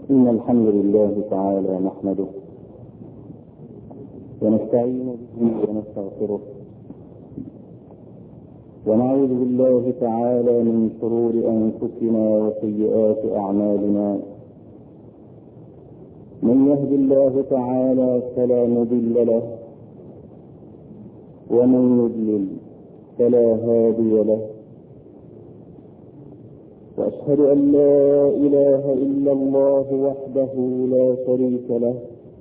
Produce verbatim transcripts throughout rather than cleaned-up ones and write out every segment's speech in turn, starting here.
إن الحمد لله تعالى نحمده ونستعين به ونستغفره ونعوذ بالله تعالى من شرور أنفسنا وسيئات أعمالنا. من يهد الله تعالى فلا مضل له ومن يضلل فلا هادي له، وأشهد أن لا إله إلا الله وحده لا شريك له،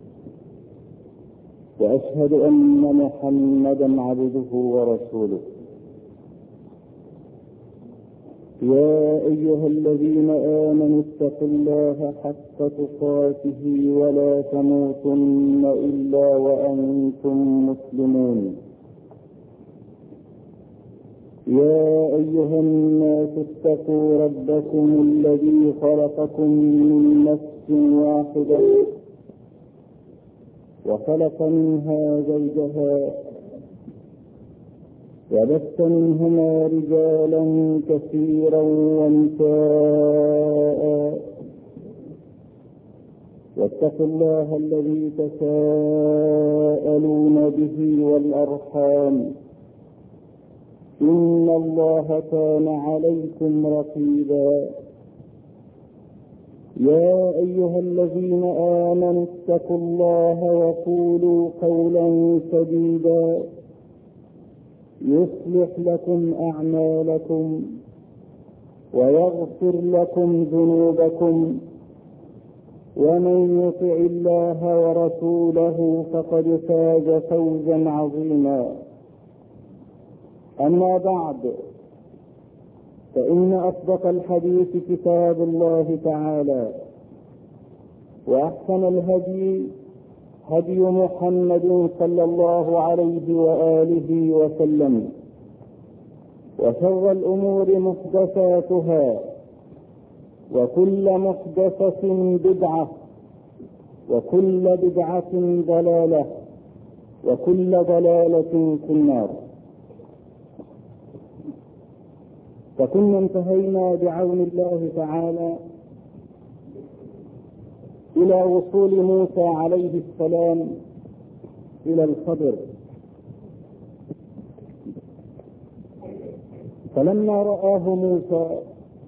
وأشهد أن محمدا عبده ورسوله. يا أيها الذين آمنوا اتقوا الله حق تقاته ولا تموتن إلا وأنتم مسلمون. يا أيها الناس اتقوا ربكم الذي خلقكم من نفس واحدة وخلق منها زوجها وبث منهما رجالا كثيرا ونساء، واتقوا الله الذي تساءلون به والأرحام إن الله كان عليكم رقيبا. يا أيها الذين آمنوا اتقوا الله وقولوا قولا سديدا يصلح لكم أعمالكم ويغفر لكم ذنوبكم، ومن يطع الله ورسوله فقد فاز فوزا عظيما. أما بعد، فإن أصدق الحديث كتاب الله تعالى، وأحسن الهدي هدي محمد صلى الله عليه وآله وسلم، وشر الأمور محدثاتها، وكل محدثة بدعة، وكل بدعة ضلالة، وكل ضلالة في النار. فكنا انتهينا بعون الله تعالى إلى وصول موسى عليه السلام إلى الخضر، فلما رآه موسى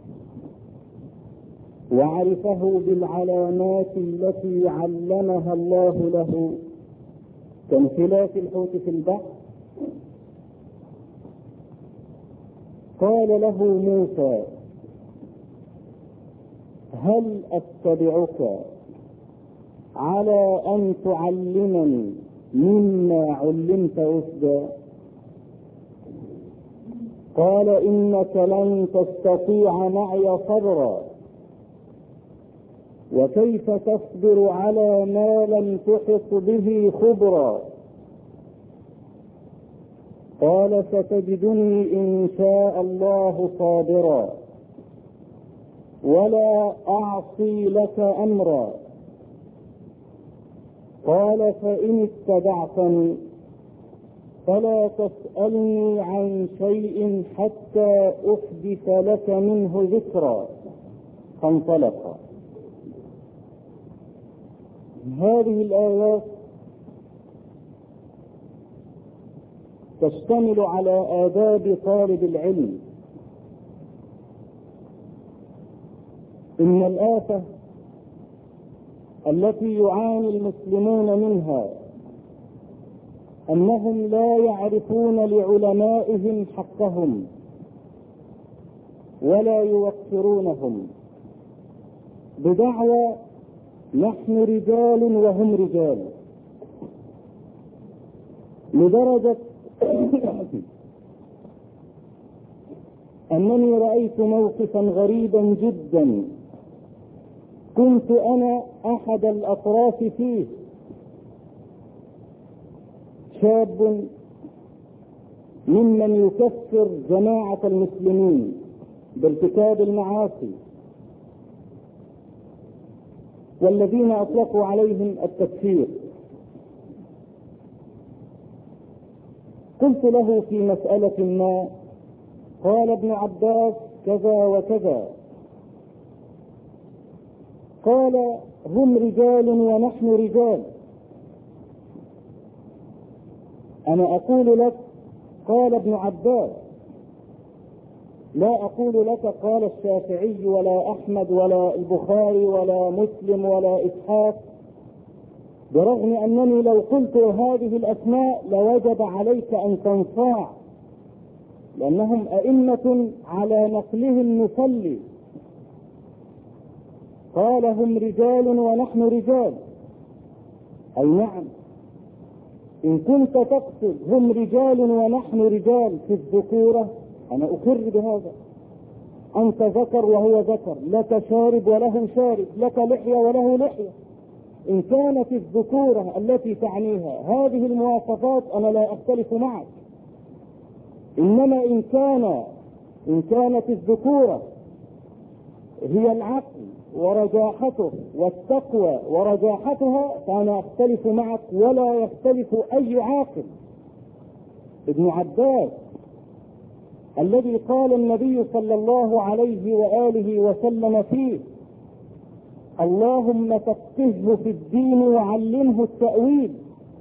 وعرفه بالعلامات التي علمها الله له كانفلات الحوت في البحر، قال له موسى: هل أتبعك على أن تعلمني مما علمت رشدا؟ قال: إنك لن تستطيع معي صبرا، وكيف تصبر على ما لم تحط به خبرا؟ قال: ستجدني إن شاء الله صابرا ولا أعصي لك أمرا. قال: فإن اتبعتني فلا تسألني عن شيء حتى أحدث لك منه ذكرا. فانطلقا. هذه الآيات تشتمل على آداب طالب العلم. إن الآفة التي يعاني المسلمون منها أنهم لا يعرفون لعلمائهم حقهم ولا يوقرونهم بدعوى نحن رجال وهم رجال، لدرجة أنني رأيت موقفا غريبا جدا كنت أنا أحد الأطراف فيه. شاب ممن يكفر جماعة المسلمين بارتكاب المعاصي والذين أطلقوا عليهم التكفير. قلت له في مسألة ما، قال ابن عباس كذا وكذا، قال هم رجال ونحن رجال. أنا أقول لك قال ابن عباس، لا أقول لك قال الشافعي ولا أحمد ولا البخاري ولا مسلم ولا إسحاق، برغم أنني لو قلت هذه الأسماء لوجب عليك أن تنصاع، لأنهم أئمة على نقلهم نصلي. قال هم رجال ونحن رجال، أي نعم، إن كنت تقصد هم رجال ونحن رجال في الذكورة أنا أقر بهذا. أنت ذكر وهو ذكر، لك شارب وله شارب، لك لحية وله لحية. إن كانت الذكورة التي تعنيها هذه المواصفات أنا لا أختلف معك. إنما إن كان إن كانت الذكورة هي العقل ورجاحته والتقوى ورجاحتها فأنا أختلف معك ولا يختلف أي عاقل. ابن عباس الذي قال النبي صلى الله عليه وآله وسلم فيه اللهم فقهه في الدين وعلمه التأويل،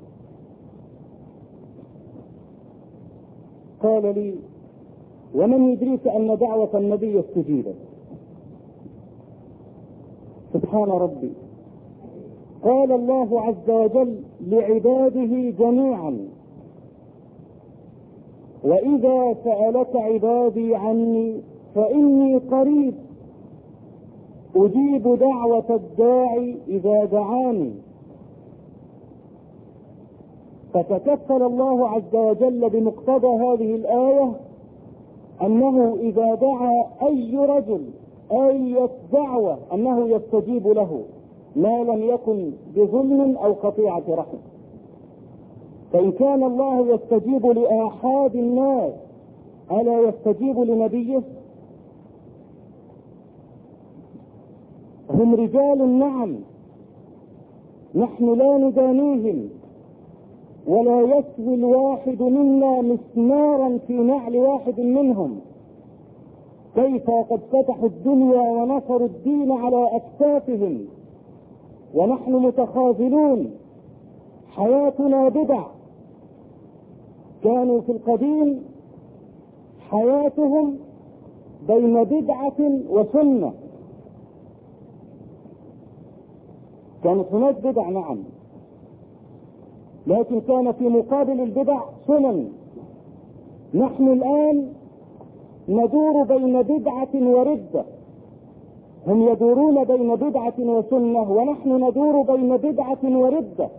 قال لي ومن يدريك أن دعوة النبي استجيبت؟ سبحان ربي. قال الله عز وجل لعباده جميعا وإذا سألك عبادي عني فإني قريب أجيب دعوة الداعي إذا دعاني. فتكفل الله عز وجل بمقتضى هذه الآية أنه إذا دعا أي رجل أي دعوة أنه يستجيب له ما لم يكن بظلم أو قطيعة رحم. فإن كان الله يستجيب لآحاد الناس ألا يستجيب لنبيه؟ هم رجال نعم، نحن لا ندانيهم، ولا يسوي الواحد منا مسمارا في نعل واحد منهم. كيف قد فتحوا الدنيا ونصروا الدين على أكتافهم ونحن متخاذلون، حياتنا بدع. كانوا في القديم حياتهم بين بدعة وسنة، كانت هناك بدع نعم، لكن كان في مقابل البدع سنن. نحن الآن ندور بين بدعة وردة، هم يدورون بين بدعة وسنة ونحن ندور بين بدعة وردة.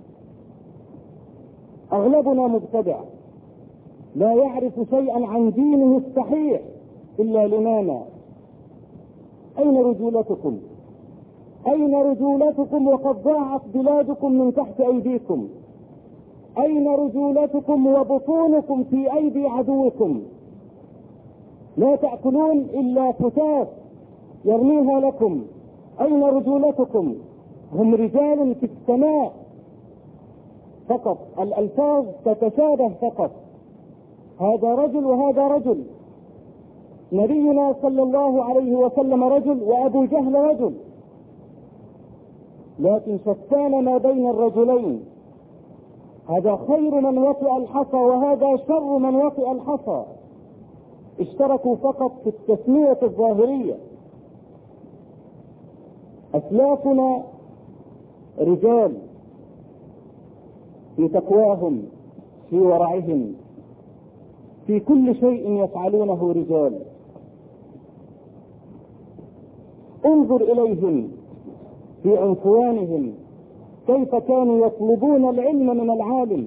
أغلبنا مبتدع لا يعرف شيئا عن دينه الصحيح إلا لماذا؟ أين رجولتكم؟ أين رجولتكم وقد ضاعت بلادكم من تحت أيديكم؟ أين رجولتكم وبطونكم في أيدي عدوكم؟ لا تأكلون إلا فتات يرميها لكم. أين رجولتكم؟ هم رجال في السماء فقط، الألفاظ تتشابه فقط، هذا رجل وهذا رجل. نبينا صلى الله عليه وسلم رجل وأبو جهل رجل، لكن شتان ما بين الرجلين، هذا خير من وطئ الحصى وهذا شر من وطئ الحصى. اشتركوا فقط في التسمية الظاهرية. أسلافنا رجال في تقواهم في ورعهم، في كل شيء يفعلونه رجال. انظر إليهم في عنفوانهم، كيف كانوا يطلبون العلم من العالم،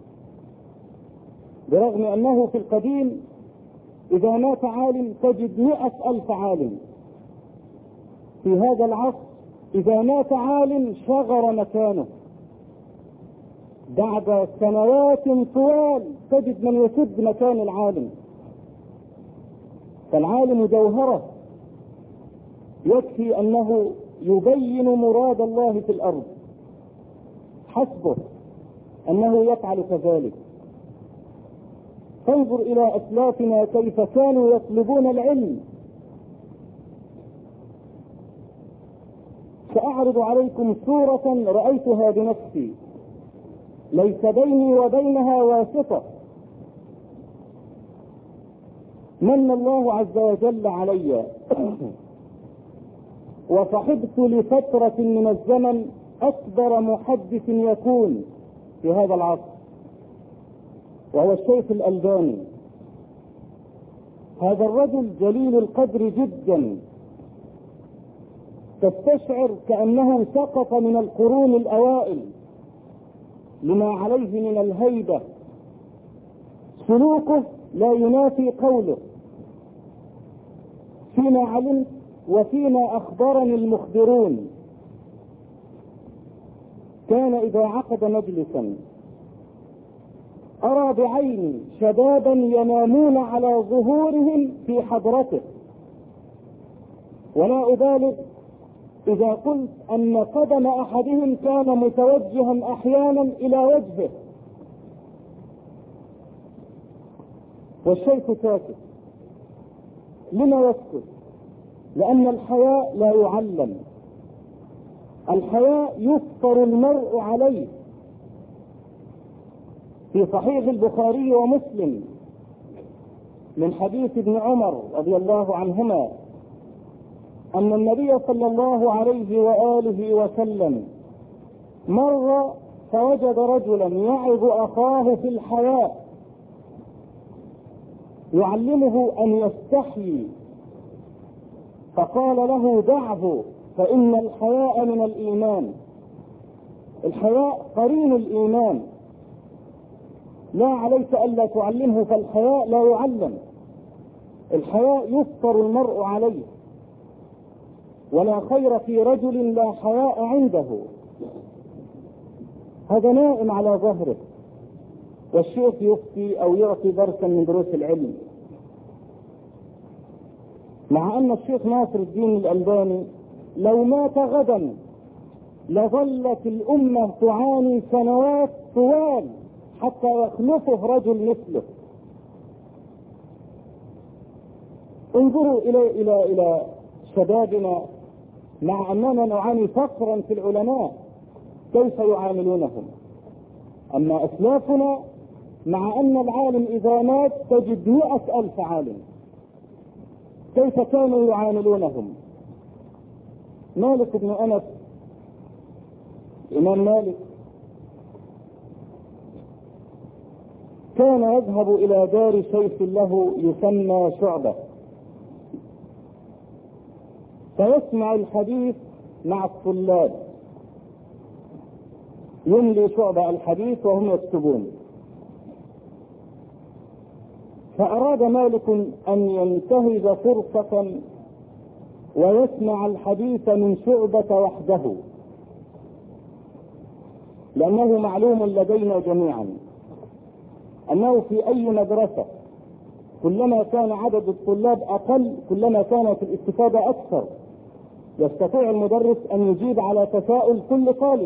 برغم أنه في القديم إذا مات عالم تجد مئة ألف عالم. في هذا العصر إذا مات عالم شغر مكانه، بعد سنوات طوال تجد من يسد مكان العالم. فالعالم جوهرة، يكفي أنه يبين مراد الله في الأرض، حسبه أنه يفعل كذلك. فانظر إلى أسلافنا كيف كانوا يطلبون العلم، سأعرض عليكم صورة رأيتها بنفسي ليس بيني وبينها واسطة. من الله عز وجل علي وصحبت لفترة من الزمن أكبر محدث يكون في هذا العصر، وهو الشيخ الألباني. هذا الرجل جليل القدر جدا، تستشعر كأنه سقط من القرون الأوائل لما عليه من الهيبة. سلوكه لا ينافي قوله فيما علمت وفيما أخبرني المخبرون. كان إذا عقد مجلسا أرى بعيني شبابا ينامون على ظهورهم في حضرته، ولا أبالغ إذا قلت أن قدم أحدهم كان متوجها أحيانا إلى وجهه، والشيخ ساكت. لما يسكت؟ لأن الحياء لا يعلم، الحياء يفطر المرء عليه. في صحيح البخاري ومسلم من حديث ابن عمر رضي الله عنهما أن النبي صلى الله عليه وآله وسلم مر فوجد رجلا يعظ أخاه في الحياء يعلمه أن يستحيي، فقال له دعه فإن الحياء من الإيمان. الحياء قرين الإيمان، لا عليك ألا تعلمه، فالحياء لا يعلم. الحياء يفطر المرء عليه، ولا خير في رجل لا حياء عنده. هذا نائم على ظهره، والشيخ يفتي أو يعطي درسا من دروس العلم، مع أن الشيخ ناصر الدين الألباني لو مات غدا لظلت الأمة تعاني سنوات طوال حتى يخلفه رجل مثله. انظروا إلى إلى إلى شبابنا، مع أننا نعاني فقرا في العلماء، كيف يعاملونهم. أما أسلافنا مع أن العالم إذا مات تجد مئة ألف عالم، كيف كانوا يعاملونهم. مالك بن أنس، الإمام مالك، كان يذهب إلى دار شيخ له يسمى شعبة، فيسمع الحديث مع الطلاب، يملي شعبة الحديث وهم يكتبون. فأراد مالك أن ينتهز فرصة ويسمع الحديث من شعبة وحده، لأنه معلوم لدينا جميعا أنه في أي مدرسة كلما كان عدد الطلاب أقل كلما كانت الاستفادة أكثر. يستطيع المدرس أن يجيب على تساؤل كل طالب.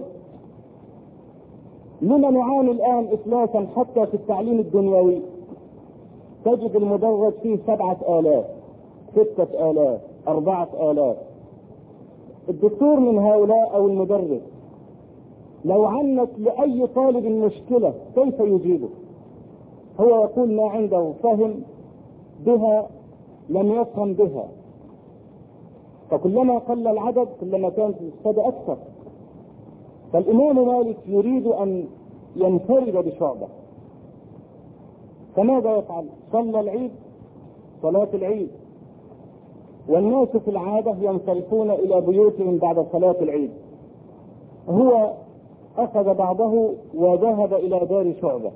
لما نعاني الآن إفلاسا حتى في التعليم الدنيوي؟ تجد المدرس فيه سبعة آلاف، ستة آلاف، أربعة آلاف. الدكتور من هؤلاء أو المدرس لو عنت لأي طالب مشكلة كيف يجيبه؟ هو يقول ما عنده فهم بها لم يفهم بها، فكلما قل العدد كلما كانت الاستفادة أكثر. فالإمام مالك يريد أن ينفرد بشعبة، فماذا يفعل؟ صلى العيد صلاة العيد، والناس في العادة ينصرفون إلى بيوتهم بعد صلاة العيد، هو أخذ بعضه وذهب إلى دار شعبة.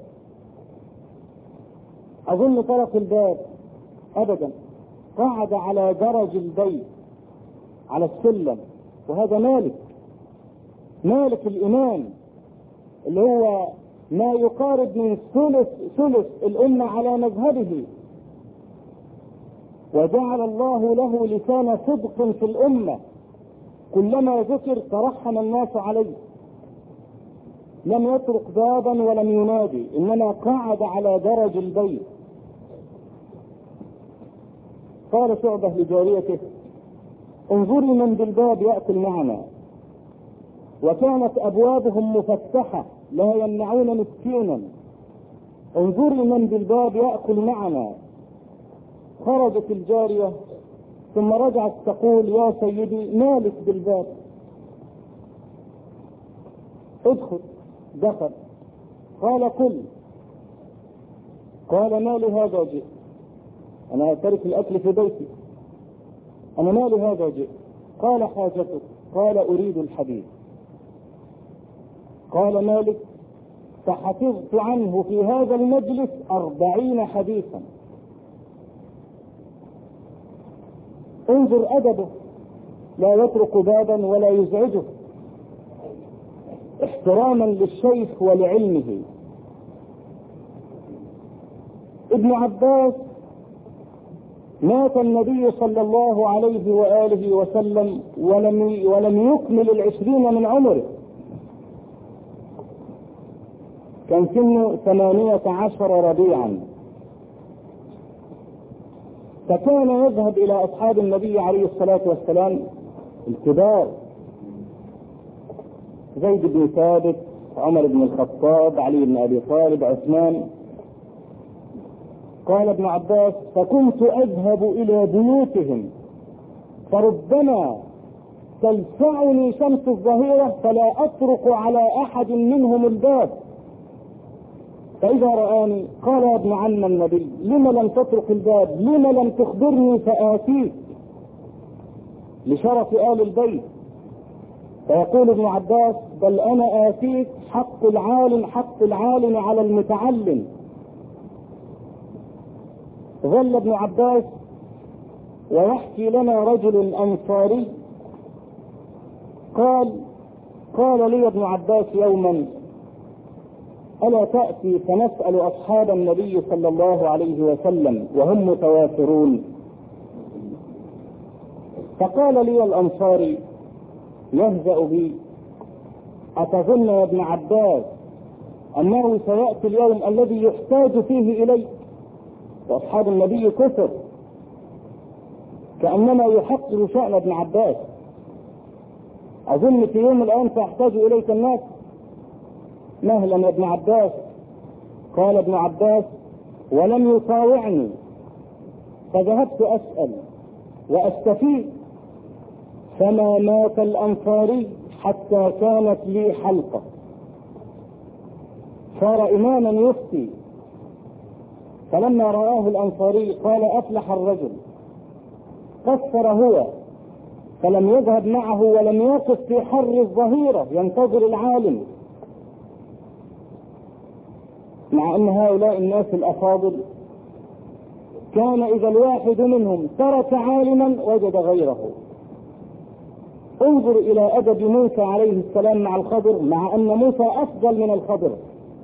أظن طرق الباب أبدا، قعد على درج البيت على السلم. وهذا مالك، مالك الإمام اللي هو ما يقارب من ثلث ثلث الأمة على مذهبه، وجعل الله له لسان صدق في الأمة، كلما ذكر ترحم الناس عليه، لم يطرق بابا ولم ينادي، إنما قعد على درج البيت. قال شعبة لجاريته انظري من بالباب يأكل معنا، وكانت أبوابهم مفتحة لا يمنعون مسكينا. انظري من بالباب يأكل معنا. خرجت الجارية ثم رجعت تقول يا سيدي مالك بالباب؟ ادخل. دخل. قال كل. قال ما لهذا جئت؟ أنا أترك الأكل في بيتي، أنا ما لهذا جئت؟ قال حاجتك. قال أريد الحديث. قال مالك فحفظت عنه في هذا المجلس أربعين حديثا. انظر أدبه، لا يترك بابا ولا يزعجه، احتراما للشيخ ولعلمه. ابن عباس مات النبي صلى الله عليه وآله وسلم ولم ولم يكمل العشرين من عمره، كان سنه ثمانية عشر ربيعا. فكان يذهب إلى أصحاب النبي عليه الصلاة والسلام الكبار، زيد بن ثابت، عمر بن الخطاب، علي بن أبي طالب، عثمان. قال ابن عباس فكنت أذهب إلى بيوتهم فربما تلسعني شمس الظهيرة فلا أطرق على أحد منهم الباب، فإذا رآني قال يا ابن عم النبي لم لم تطرق الباب؟ لم لم تخبرني فآتيك؟ لشرف آل البيت. فيقول ابن عباس بل أنا آتيك حق العالم حق العالم على المتعلم. ظل ابن عباس ويحكي لنا رجل أنصاري قال قال لي ابن عباس يوما ألا تأتي فنسأل أصحاب النبي صلى الله عليه وسلم وهم متوافرون؟ فقال لي الأنصاري يهزأ بي أتظن يا ابن عباس أنه سيأتي اليوم الذي يحتاج فيه إليك؟ وأصحاب النبي كثر، كأنما يحقر شأن ابن عباس. أظن في يوم الآن سيحتاج إليك الناس. مهلا يا ابن عباس. قال ابن عباس ولم يطاوعني، فذهبت أسأل وأستفيد، فما مات الأنصاري حتى كانت لي حلقة. صار إماما يفتي. فلما رآه الأنصاري قال أفلح الرجل. قصر هو فلم يذهب معه ولم يقف في حر الظهيرة ينتظر العالم، مع أن هؤلاء الناس الأفاضل كان إذا الواحد منهم ترك عالما وجد غيره. انظر إلى أدب موسى عليه السلام مع الخضر، مع أن موسى أفضل من الخضر،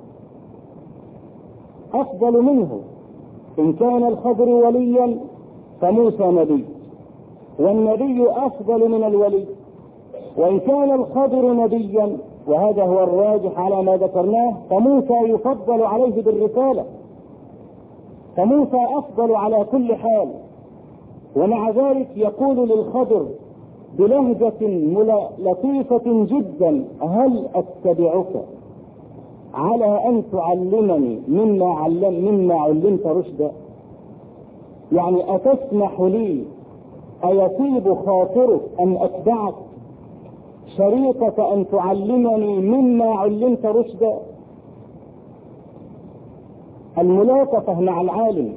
أفضل منه. إن كان الخضر وليا فموسى نبي، والنبي أفضل من الولي. وإن كان الخضر نبيا، وهذا هو الراجح على ما ذكرناه، فموسى يفضل عليه بالرسالة، فموسى أفضل على كل حال. ومع ذلك يقول للخضر بلهجة لطيفة جدا هل أتبعك على أن تعلمني مما, علم مما علمت رشدا؟ يعني أتسمح لي أيطيب خاطرك أن أتبعك شريطة أن تعلمني مما علمت رشدا؟ الملاطفة مع العالم.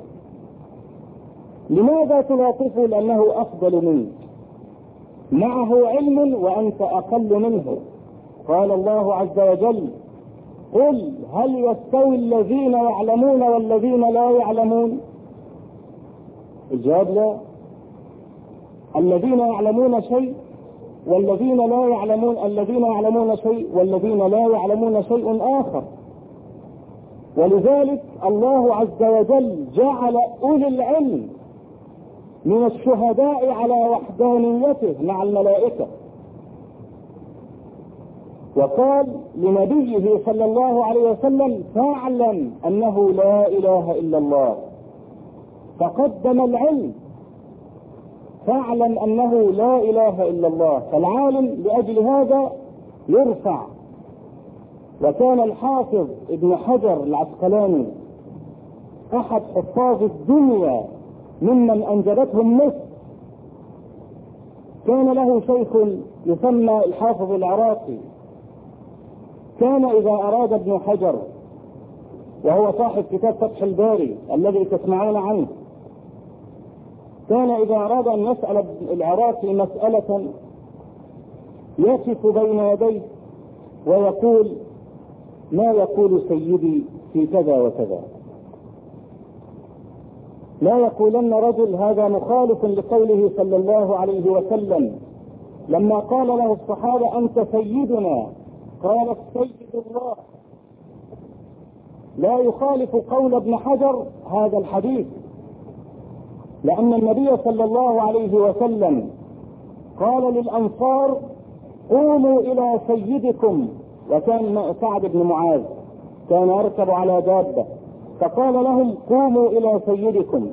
لماذا تلاطفه؟ لأنه أفضل منك، معه علم وأنت أقل منه. قال الله عز وجل قل هل يستوي الذين يعلمون والذين لا يعلمون؟ الجواب لا. الذين يعلمون شيء والذين لا يعلمون، الذين يعلمون شيء والذين لا يعلمون شيء آخر. ولذلك الله عز وجل جعل أولي العلم من الشهداء على وحدانيته مع الملائكة. وقال لنبيه صلى الله عليه وسلم فاعلم أنه لا إله إلا الله، فقدم العلم. فاعلم أنه لا إله إلا الله. فالعالم لأجل هذا يرفع. وكان الحافظ ابن حجر العسقلاني احد حفاظ الدنيا ممن انجبتهم مصر، كان له شيخ يسمى الحافظ العراقي، كان اذا اراد ابن حجر، وهو صاحب كتاب فتح الباري الذي تسمعون عنه، كان اذا اراد ان يسأل العراقي مسألة يقف بين يديه ويقول: ما يقول سيدي في كذا وكذا. لا يقولن رجل هذا مخالف لقوله صلى الله عليه وسلم لما قال له الصحابة: أنت سيدنا، قال: السيد الله. لا يخالف قول ابن حجر هذا الحديث، لأن النبي صلى الله عليه وسلم قال للأنصار: قوموا إلى سيدكم. وكان سعد بن معاذ كان يركب على دابة، فقال لهم: قوموا إلى سيدكم.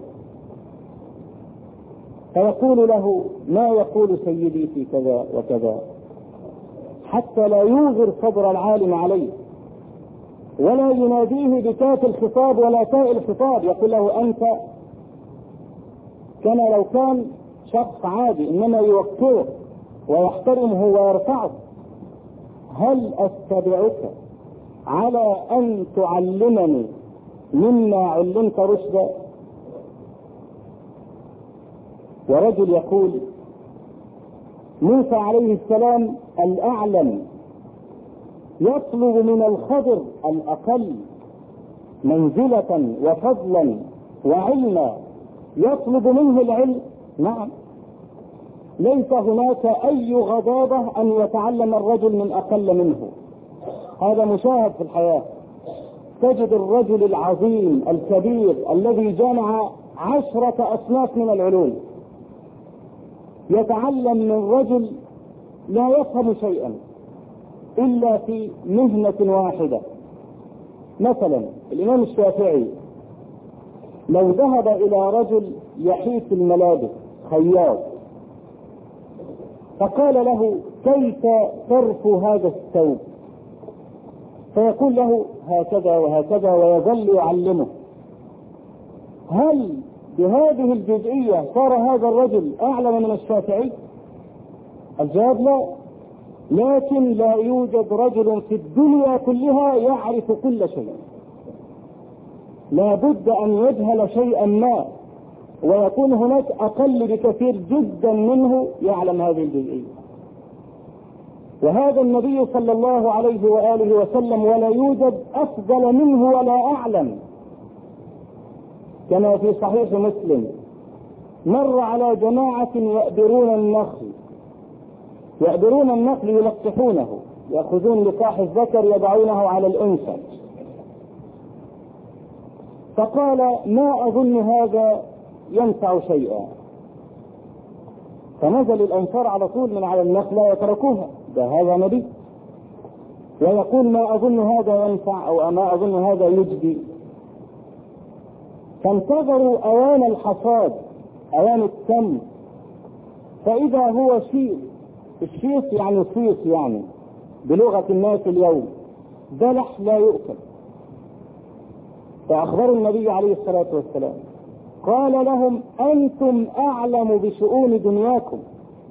فيقول له: ما يقول سيدي في كذا وكذا، حتى لا يوغر صدر العالم عليه، ولا يناديه بكاف الخطاب ولا تاء الخطاب، يقول له أنت، كما لو كان شخص عادي، إنما يوقره ويحترمه ويرفعه. هل أتبعك على أن تعلمني مما علمت رشدا؟ ورجل يقول: موسى عليه السلام الأعلم يطلب من الخضر الأقل منزلة وفضلا وعلما، يطلب منه العلم. نعم، ليس هناك أي غضاضة أن يتعلم الرجل من أقل منه، هذا مشاهد في الحياة. تجد الرجل العظيم الكبير الذي جمع عشرة أصناف من العلوم يتعلم من رجل لا يفهم شيئا إلا في مهنة واحدة. مثلا الإمام الشافعي لو ذهب إلى رجل يحيط الملابس، خياط، فقال له: كيف ترفو هذا الثوب؟ فيقول له: هكذا وهكذا، ويظل يعلمه. هل بهذه الجزئية صار هذا الرجل أعلم من الشافعي؟ الجواب لا. لكن لا يوجد رجل في الدنيا كلها يعرف كل شيء، لا بد أن يجهل شيئا ما، ويكون هناك أقل بكثير جدا منه يعلم هذه الجزئية. وهذا النبي صلى الله عليه وآله وسلم ولا يوجد أفضل منه ولا أعلم. كما في صحيح مسلم: مر على جماعة يأبرون النخل، يأبرون النخل يلقحونه، يأخذون لقاح الذكر يضعونه على الأنثى، فقال: ما أظن هذا ينفع شيئا. فنزل الأنصار على طول من على النخلة وتركوها، ده هذا نبي، ويقول: ما أظن هذا ينفع، أو ما أظن هذا يجدي. فانتظروا أوان الحصاد، أوان التم، فإذا هو شيء، الشيص يعني صيص، يعني بلغة الناس اليوم بلح لا يؤكل. فأخبروا النبي عليه الصلاة والسلام، قال لهم: أنتم أعلم بشؤون دنياكم،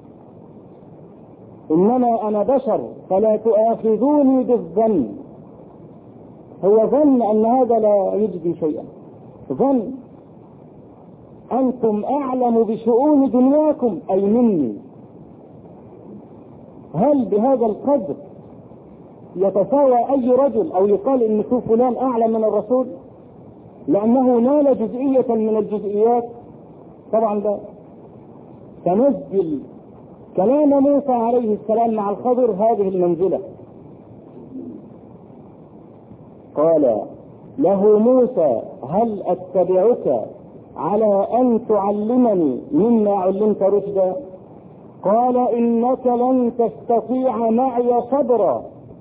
إنما أنا بشر فلا تؤاخذوني بالظن. هو ظن أن هذا لا يجدي شيئا، ظن. أنتم أعلم بشؤون دنياكم أي مني. هل بهذا القدر يتساوى أي رجل أو يقال إن فلان أعلم من الرسول لأنه نال جزئية من الجزئيات؟ طبعا لا. تنزل كلام موسى عليه السلام مع الخضر هذه المنزلة. قال له موسى: هل أتبعك على أن تعلمني مما علمت رشدا؟ قال: إنك لن تستطيع معي صبرا.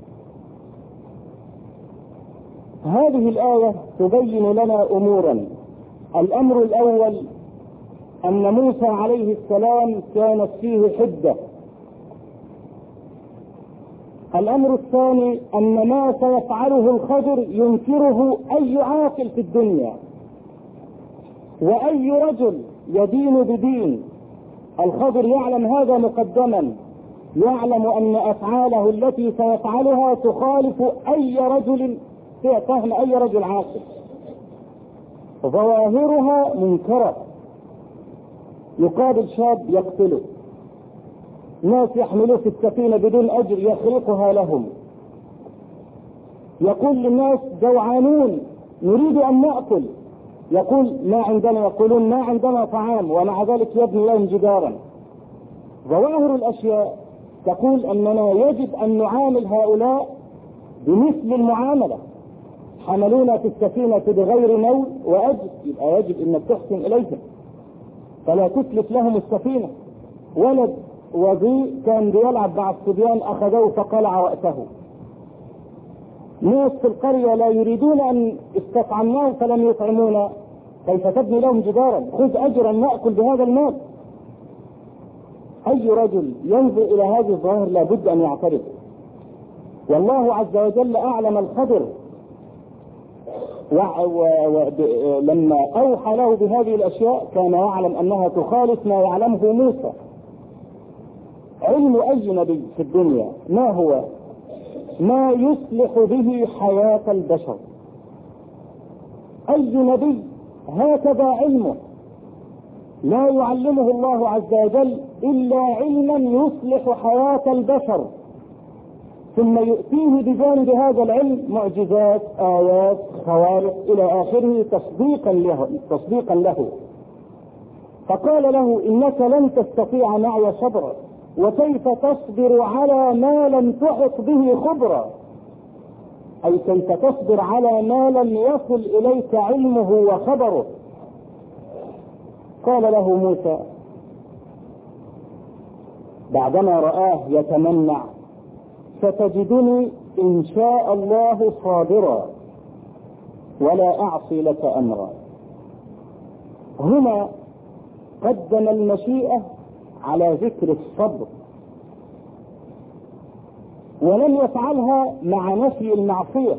هذه الآية تبين لنا أمورا. الأمر الأول أن موسى عليه السلام كانت فيه حدة. الأمر الثاني أن ما سيفعله الخضر ينكره أي عاقل في الدنيا، وأي رجل يدين بدين. الخضر يعلم هذا مقدما، يعلم أن أفعاله التي سيفعلها تخالف أي رجل فهم أي رجل عاقل، ظواهرها منكرة. يقابل شاب يقتله، ناس يحملوه في السفينة بدون أجر يخرقها لهم، يقول للناس جوعانون نريد أن نأكل، يقول ما عندنا، يقولون ما عندنا طعام، ومع ذلك يبني لهم جدارا. ظواهر الأشياء تقول أننا يجب أن نعامل هؤلاء بمثل المعاملة. حملونا في السفينة بغير نول وأجر، يبقى يجب أنك تحسن إليهم، فلا تتلف لهم السفينة. ولد وضيء كان بيلعب مع الصبيان أخذوه فقلع رأسه. ناس في القرية لا يريدون أن استطعمناه فلم يطعمونا، كيف تبني لهم جدارا؟ خذ أجرا نأكل بهذا المال. أي رجل ينظر إلى هذه الظاهر لابد أن يعترف. والله عز وجل أعلم الخضر ولما أوحى له بهذه الأشياء كان يعلم أنها تخالف ما يعلمه موسى. علم أي نبي في الدنيا ما هو؟ ما يصلح به حياة البشر. أي نبي هكذا علمه، لا يعلمه الله عز وجل إلا علما يصلح حياة البشر، ثم يؤتيه بجانب هذا العلم معجزات، آيات، خوارق إلى آخره تصديقا له, تصديقا له. فقال له إنك لن تستطيع معي صبرا، وكيف تصبر على ما لم تحط به خبرا، أي كيف تصبر على ما لم يصل إليك علمه وخبره. قال له موسى بعدما رآه يتمنع ستجدني إن شاء الله صابرا ولا أعصي لك أمرا. هنا قدم المشيئة على ذكر الصبر، ولم يفعلها مع نفي المعصية.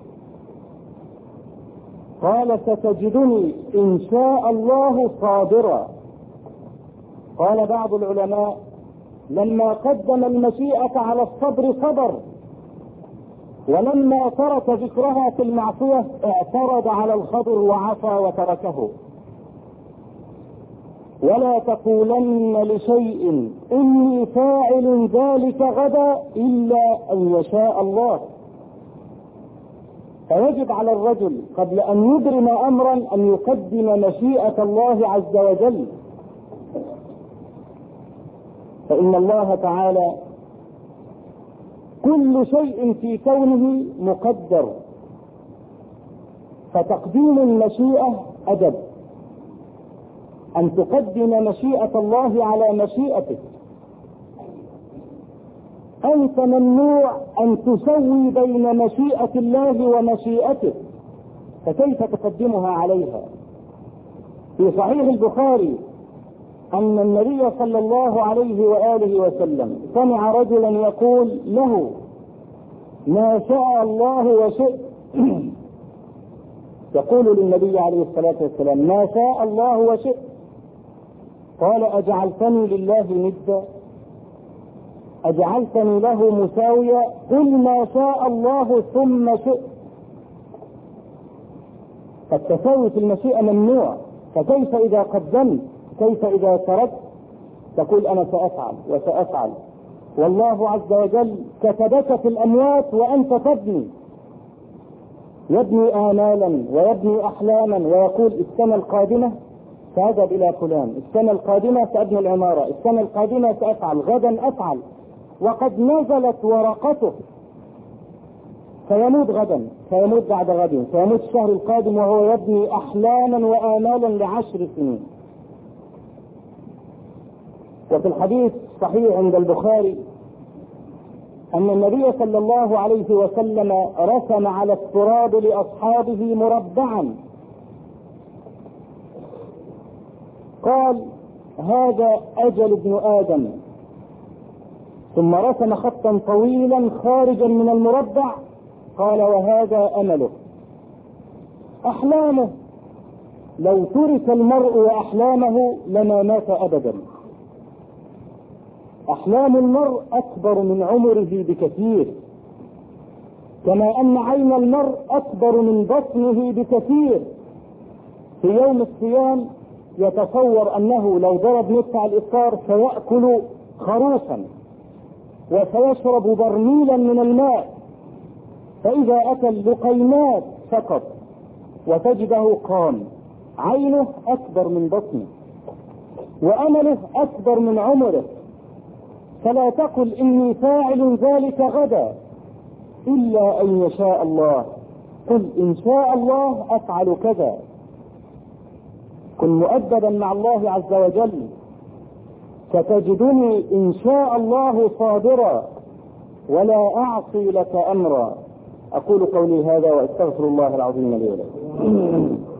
قال ستجدني إن شاء الله صابرا. قال بعض العلماء لما قدم المشيئة على الصبر صبر، ولما ترك ذكرها في المعصية اعترض على الخضر وعصى وتركه. ولا تقولن لشيء إني فاعل ذلك غدا إلا أن يشاء الله. فيجب على الرجل قبل أن يبرم أمرا أن يقدم مشيئة الله عز وجل، فإن الله تعالى كل شيء في كونه مقدر، فتقديم المشيئة أدب، أن تقدم مشيئة الله على مشيئتك. أنت ممنوع أن تسوي بين مشيئة الله ومشيئتك، فكيف تقدمها عليها؟ في صحيح البخاري أن النبي صلى الله عليه وآله وسلم سمع رجلا يقول له ما شاء الله وشئت. يقول للنبي عليه الصلاة والسلام ما شاء الله وشئت. قال أجعلتني لله ندا؟ أجعلتني له مساويا؟ قل ما شاء الله ثم شئت. فالتساوي في المشيئة ممنوع، فكيف إذا قدمت؟ كيف إذا تركت؟ تقول أنا سأفعل وسأفعل، والله عز وجل كتبك في الأموات وأنت تبني، يبني آمالا ويبني أحلاما، ويقول السنة القادمة سأذهب إلى فلان، السنة القادمة سأبني العمارة، السنة القادمة سأفعل، غدا أفعل، وقد نزلت ورقته، فيموت غدا، فيموت بعد غد، فيموت الشهر القادم وهو يبني أحلاما وآمالا لعشر سنين. وفي الحديث صحيح عند البخاري أن النبي صلى الله عليه وسلم رسم على التراب لأصحابه مربعا، قال هذا أجل ابن آدم، ثم رسم خطا طويلا خارجا من المربع، قال وهذا أمله. أحلامه لو ترك المرء وأحلامه لما مات أبدا. أحلام المرء أكبر من عمره بكثير، كما أن عين المرء أكبر من بطنه بكثير. في يوم الصيام يتصور أنه لو ضرب مدفع الإفطار سيأكل خروفا وسيشرب برميلا من الماء، فإذا أكل لقيمات فقط وتجده قام. عينه أكبر من بطنه وأمله أكبر من عمره. فلا تقل إني فاعل ذلك غدا إلا أن يشاء الله، قل إن شاء الله أفعل كذا. كن مؤدبا مع الله عز وجل، ستجدني إن شاء الله صابرا ولا أعصي لك أمرا. أقول قولي هذا وأستغفر الله العظيم لي ولكم.